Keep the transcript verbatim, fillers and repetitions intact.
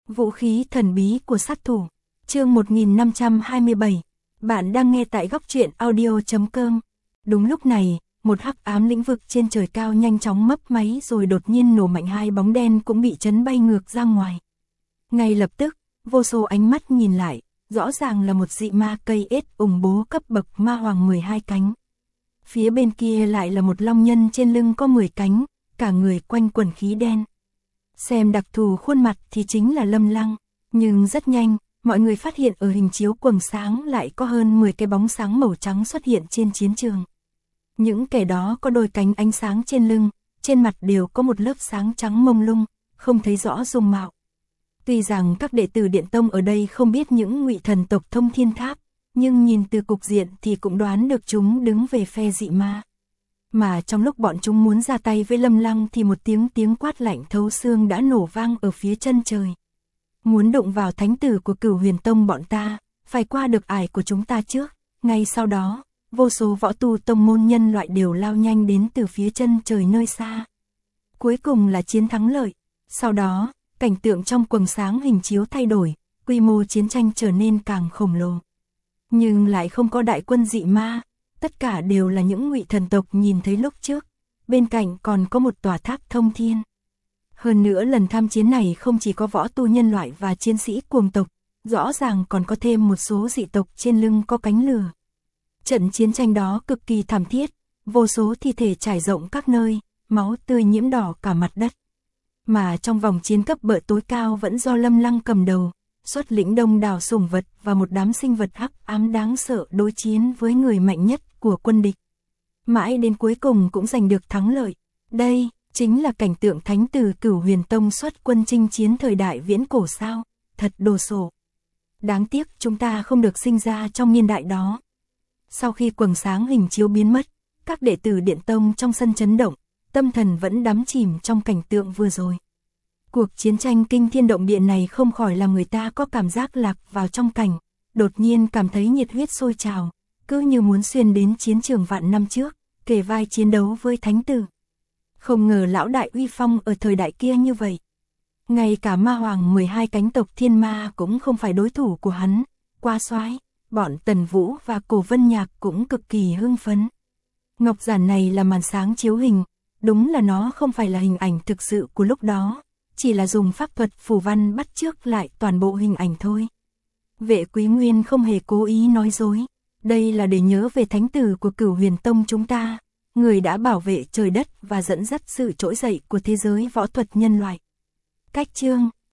Vũ khí thần bí của sát thủ. Chương một nghìn năm trăm hai mươi bảy. Bạn đang nghe tại góc truyện audio chấm com. Đúng lúc này, một hắc ám lĩnh vực trên trời cao nhanh chóng mấp máy rồi đột nhiên nổ mạnh, hai bóng đen cũng bị chấn bay ngược ra ngoài. Ngay lập tức, vô số ánh mắt nhìn lại, rõ ràng là một dị ma cây ết ủng bố cấp bậc ma hoàng mười hai cánh. Phía bên kia lại là một long nhân trên lưng có mười cánh, cả người quanh quần khí đen. Xem đặc thù khuôn mặt thì chính là Lâm Lăng, nhưng rất nhanh, mọi người phát hiện ở hình chiếu quầng sáng lại có hơn mười cái bóng sáng màu trắng xuất hiện trên chiến trường. Những kẻ đó có đôi cánh ánh sáng trên lưng, trên mặt đều có một lớp sáng trắng mông lung, không thấy rõ dung mạo. Tuy rằng các đệ tử Điện Tông ở đây không biết những ngụy thần tộc Thông Thiên Tháp, nhưng nhìn từ cục diện thì cũng đoán được chúng đứng về phe dị ma. Mà trong lúc bọn chúng muốn ra tay với Lâm Lăng thì một tiếng tiếng quát lạnh thấu xương đã nổ vang ở phía chân trời. Muốn đụng vào thánh tử của Cửu Huyền Tông bọn ta, phải qua được ải của chúng ta trước. Ngay sau đó, vô số võ tu tông môn nhân loại đều lao nhanh đến từ phía chân trời nơi xa. Cuối cùng là chiến thắng lợi. Sau đó, cảnh tượng trong quầng sáng hình chiếu thay đổi, quy mô chiến tranh trở nên càng khổng lồ. Nhưng lại không có đại quân dị ma, tất cả đều là những ngụy thần tộc nhìn thấy lúc trước, bên cạnh còn có một tòa tháp thông thiên. Hơn nữa lần tham chiến này không chỉ có võ tu nhân loại và chiến sĩ cuồng tộc, rõ ràng còn có thêm một số dị tộc trên lưng có cánh lừa. Trận chiến tranh đó cực kỳ thảm thiết, vô số thi thể trải rộng các nơi, máu tươi nhiễm đỏ cả mặt đất. Mà trong vòng chiến cấp bậc tối cao vẫn do Lâm Lăng cầm đầu, xuất lĩnh đông đảo sủng vật và một đám sinh vật hắc ám đáng sợ đối chiến với người mạnh nhất của quân địch. Mãi đến cuối cùng cũng giành được thắng lợi. Đây chính là cảnh tượng thánh tử Cửu Huyền Tông xuất quân chinh chiến thời đại viễn cổ sao, thật đồ sộ. Đáng tiếc chúng ta không được sinh ra trong niên đại đó. Sau khi quầng sáng hình chiếu biến mất, các đệ tử Điện Tông trong sân chấn động, tâm thần vẫn đắm chìm trong cảnh tượng vừa rồi. Cuộc chiến tranh kinh thiên động địa này không khỏi làm người ta có cảm giác lạc vào trong cảnh, đột nhiên cảm thấy nhiệt huyết sôi trào, cứ như muốn xuyên đến chiến trường vạn năm trước, kề vai chiến đấu với thánh tử. Không ngờ lão đại uy phong ở thời đại kia như vậy. Ngay cả ma hoàng mười hai cánh tộc thiên ma cũng không phải đối thủ của hắn, qua soái, bọn Tần Vũ và Cổ Vân Nhạc cũng cực kỳ hưng phấn. Ngọc giản này là màn sáng chiếu hình, đúng là nó không phải là hình ảnh thực sự của lúc đó, chỉ là dùng pháp thuật phù văn bắt chước lại toàn bộ hình ảnh thôi. Vệ Quý Nguyên không hề cố ý nói dối, đây là để nhớ về thánh tử của Cửu Huyền Tông chúng ta, người đã bảo vệ trời đất và dẫn dắt sự trỗi dậy của thế giới võ thuật nhân loại. Cách chương